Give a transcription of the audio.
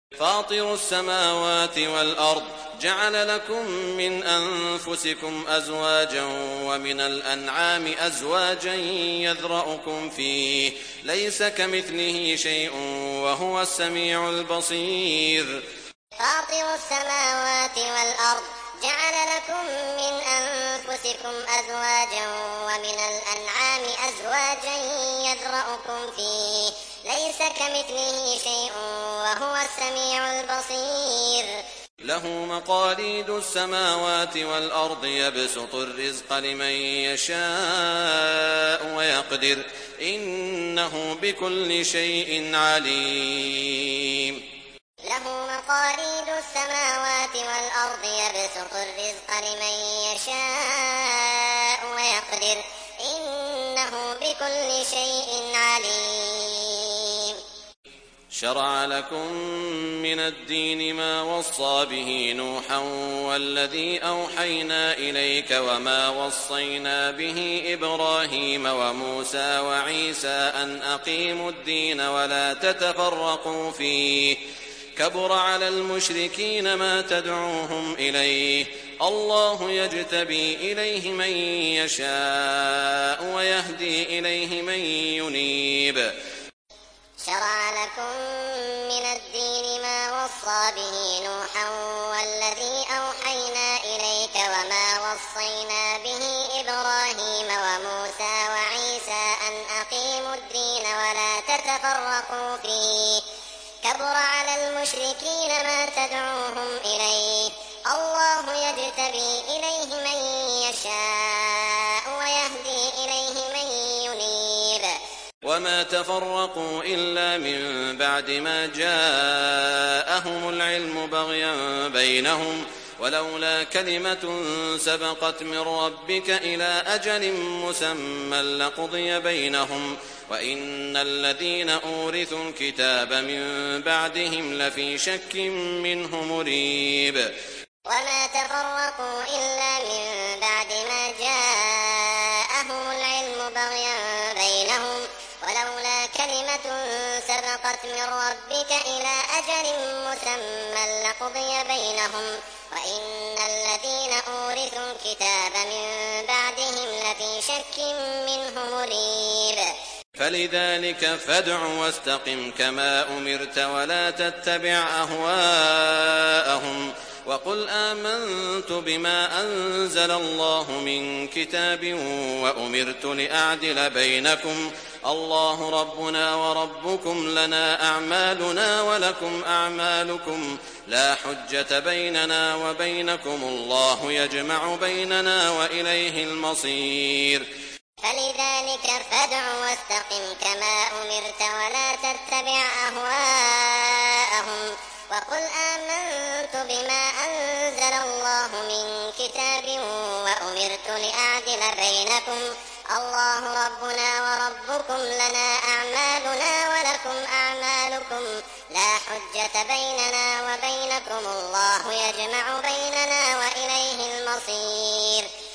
فاطر السماوات والأرض جعل لكم من أنفسكم أزواجا ومن الأنعام أزواجا يذرأكم فيه ليس كمثله شيء وهو السميع البصير. فاطر السماوات والأرض جعل لكم من أنفسكم أزواجا ومن الأنعام أزواجا يذرأكم فيه ليس كمثله شيء وهو السميع البصير. له مقاليد السماوات والأرض يبسط الرزق لمن يشاء ويقدر إنه بكل شيء عليم. له مقاليد السماوات والأرض يبسط الرزق لمن يشاء ويقدر إنه بكل شيء عليم. شرع لكم من الدين ما وصى به نوحا والذي أوحينا إليك وما وصينا به إبراهيم وموسى وعيسى أن أقيموا الدين ولا تتفرقوا فيه كبر على المشركين ما تدعوهم إليه الله يجتبي إليه من يشاء ويهدي إليه من ينيب. شرع لكم من الدين ما وصى به نوحا والذي أوحينا إليك وما وصينا به إبراهيم وموسى وعيسى أن أقيموا الدين ولا تتفرقوا فيه كبر على المشركين ما تدعوهم إليه الله يجتبي إليه من يشاء ويهدي إليه من ينيب. وما تفرقوا إلا من بعد ما جاءهم العلم بغيا بينهم ولولا كلمة سبقت من ربك إلى أجل مسمى لقضي بينهم وإن الذين أورثوا الكتاب من بعدهم لفي شك منه مريب. وما تفرقوا إلا من بعد ما جاءهم العلم بغيا بينهم ولولا كلمة سبقت من ربك إلى أجل مسمى لقضي بينهم وإن الذين أورثوا الكتاب من بعدهم لفي شك منه مريب. فلذلك فادع واستقم كما أمرت ولا تتبع أهواءهم وقل آمنت بما أنزل الله من كتاب وأمرت لأعدل بينكم الله ربنا وربكم لنا أعمالنا ولكم أعمالكم لا حجة بيننا وبينكم الله يجمع بيننا وإليه المصير. فلذلك فادع واستقم كما أمرت ولا تتبع أهواءهم وقل آمنت بما أنزل الله من كتاب وأمرت لأعدل بينكم الله ربنا وربكم لنا أعمالنا ولكم أعمالكم لا حجة بيننا وبينكم الله يجمع بيننا وإليه المصير.